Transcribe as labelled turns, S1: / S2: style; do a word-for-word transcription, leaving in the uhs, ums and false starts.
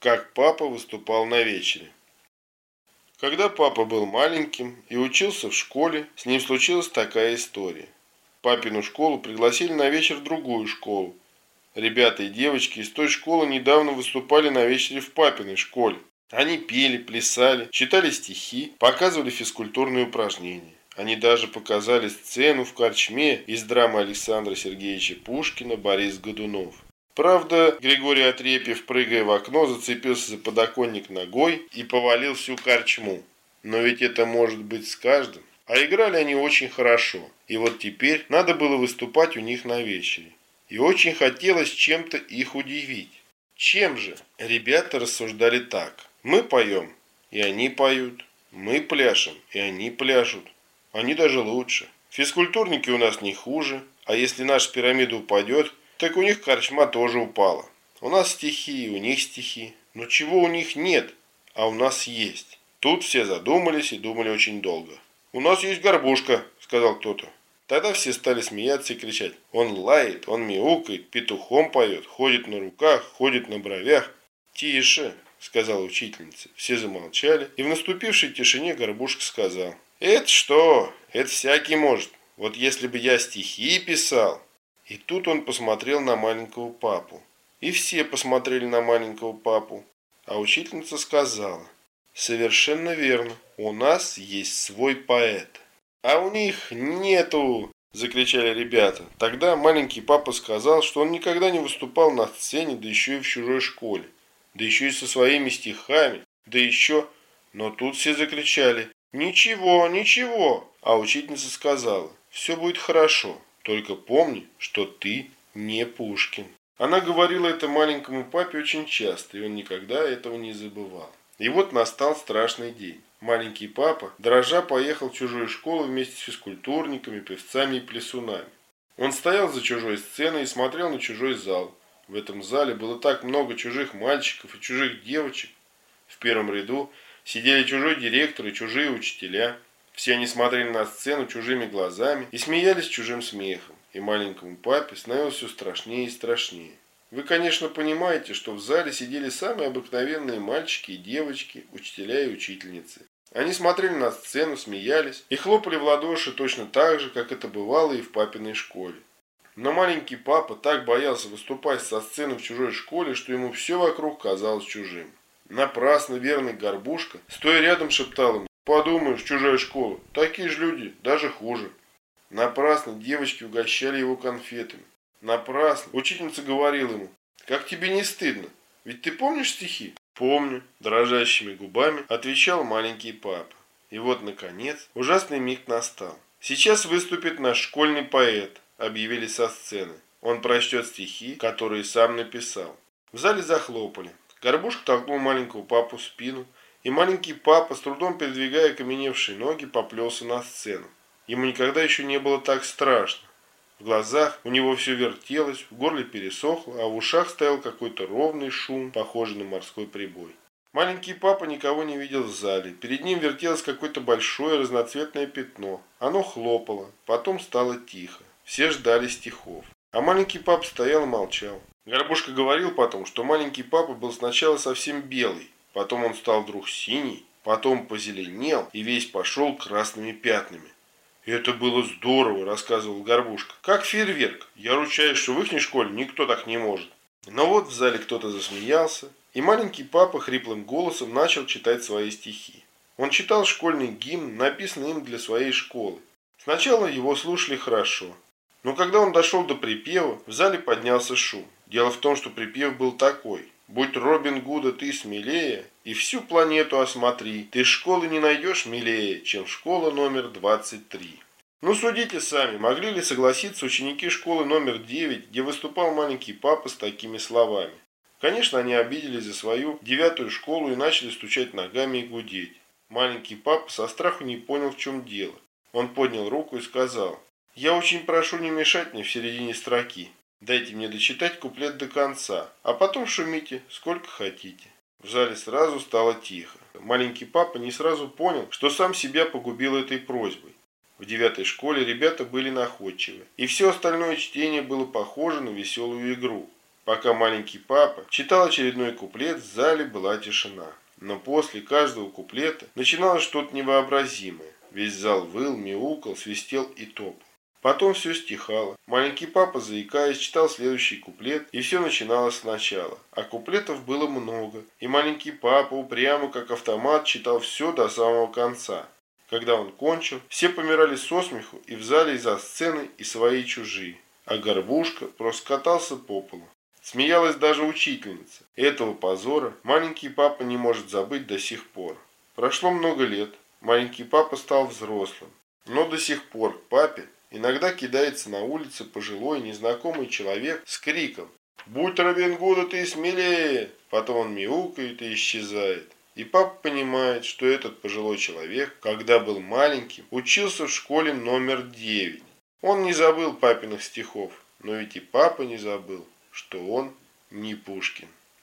S1: Как папа выступал на вечере. Когда папа был маленьким и учился в школе, с ним случилась такая история. Папину школу пригласили на вечер в другую школу. Ребята и девочки из той школы недавно выступали на вечере в папиной школе. Они пели, плясали, читали стихи, показывали физкультурные упражнения. Они даже показали сцену в корчме из драмы Александра Сергеевича Пушкина «Борис Годунов». Правда, Григорий Отрепьев, прыгая в окно, зацепился за подоконник ногой и повалил всю корчму. Но ведь это может быть с каждым. А играли они очень хорошо. И вот теперь надо было выступать у них на вечере. И очень хотелось чем-то их удивить. Чем же? Ребята рассуждали так. Мы поем, и они поют. Мы пляшем, и они пляшут. Они даже лучше. Физкультурники у нас не хуже. А если наша пирамида упадет, так у них корчма тоже упала. У нас стихи, у них стихи. Но чего у них нет, а у нас есть? Тут все задумались и думали очень долго. «У нас есть горбушка», — сказал кто-то. Тогда все стали смеяться и кричать. «Он лает, он мяукает, петухом поет, ходит на руках, ходит на бровях». «Тише», — сказала учительница. Все замолчали, и в наступившей тишине горбушка сказал. «Это что? Это всякий может. Вот если бы я стихи писал». И тут он посмотрел на маленького папу. И все посмотрели на маленького папу. А учительница сказала. «Совершенно верно. У нас есть свой поэт». «А у них нету!» – закричали ребята. Тогда маленький папа сказал, что он никогда не выступал на сцене, да еще и в чужой школе. Да еще и со своими стихами. Да еще... Но тут все закричали. «Ничего, ничего!» А учительница сказала. «Все будет хорошо. Только помни, что ты не Пушкин». Она говорила это маленькому папе очень часто, и он никогда этого не забывал. И вот настал страшный день. Маленький папа, дрожа, поехал в чужую школу вместе с физкультурниками, певцами и плясунами. Он стоял за чужой сценой и смотрел на чужой зал. В этом зале было так много чужих мальчиков и чужих девочек. В первом ряду сидели чужой директор и чужие учителя. Все они смотрели на сцену чужими глазами и смеялись чужим смехом. И маленькому папе становилось все страшнее и страшнее. Вы, конечно, понимаете, что в зале сидели самые обыкновенные мальчики и девочки, учителя и учительницы. Они смотрели на сцену, смеялись и хлопали в ладоши точно так же, как это бывало и в папиной школе. Но маленький папа так боялся выступать со сцены в чужой школе, что ему все вокруг казалось чужим. Напрасно верный горбушка, стоя рядом, шептал ему: «Подумаешь, чужая школа, такие же люди, даже хуже». Напрасно девочки угощали его конфетами. Напрасно учительница говорила ему: «Как тебе не стыдно? Ведь ты помнишь стихи?» «Помню», – дрожащими губами отвечал маленький папа. И вот, наконец, ужасный миг настал. «Сейчас выступит наш школьный поэт», – объявили со сцены. Он прочтет стихи, которые сам написал. В зале захлопали. Горбушка толкнул маленького папу в спину, и маленький папа, с трудом передвигая окаменевшие ноги, поплелся на сцену. Ему никогда еще не было так страшно. В глазах у него все вертелось, в горле пересохло, а в ушах стоял какой-то ровный шум, похожий на морской прибой. Маленький папа никого не видел в зале. Перед ним вертелось какое-то большое разноцветное пятно. Оно хлопало, потом стало тихо. Все ждали стихов. А маленький папа стоял и молчал. Горбушка говорил потом, что маленький папа был сначала совсем белый, потом он стал вдруг синий, потом позеленел и весь пошел красными пятнами. «Это было здорово», – рассказывал Горбушка. «Как фейерверк. Я ручаюсь, что в ихней школе никто так не может». Но вот в зале кто-то засмеялся, и маленький папа хриплым голосом начал читать свои стихи. Он читал школьный гимн, написанный им для своей школы. Сначала его слушали хорошо, но когда он дошел до припева, в зале поднялся шум. Дело в том, что припев был такой: «Будь Робин Гуда ты смелее, и всю планету осмотри, ты школы не найдешь милее, чем школа номер двадцать три». Ну, судите сами, могли ли согласиться ученики школы номер девять, где выступал маленький папа, с такими словами? Конечно, они обиделись за свою девятую школу и начали стучать ногами и гудеть. Маленький папа со страху не понял, в чем дело. Он поднял руку и сказал: «Я очень прошу не мешать мне в середине строки. Дайте мне дочитать куплет до конца, а потом шумите сколько хотите». В зале сразу стало тихо. Маленький папа не сразу понял, что сам себя погубил этой просьбой. В девятой школе ребята были находчивы, и все остальное чтение было похоже на веселую игру. Пока маленький папа читал очередной куплет, в зале была тишина. Но после каждого куплета начиналось что-то невообразимое. Весь зал выл, мяукал, свистел и топал. Потом все стихало. Маленький папа, заикаясь, читал следующий куплет, и все начиналось сначала. А куплетов было много, и маленький папа упрямо, как автомат, читал все до самого конца. Когда он кончил, все помирали со смеху, и в зале, и за сценой, и свои, и чужие. А Горбушка просто катался по полу. Смеялась даже учительница. Этого позора маленький папа не может забыть до сих пор. Прошло много лет. Маленький папа стал взрослым. Но до сих пор к папе иногда кидается на улице пожилой незнакомый человек с криком: «Будь Робин Гуда ты смелее!» Потом он мяукает и исчезает. И папа понимает, что этот пожилой человек, когда был маленьким, учился в школе номер девять. Он не забыл папиных стихов, но ведь и папа не забыл, что он не Пушкин.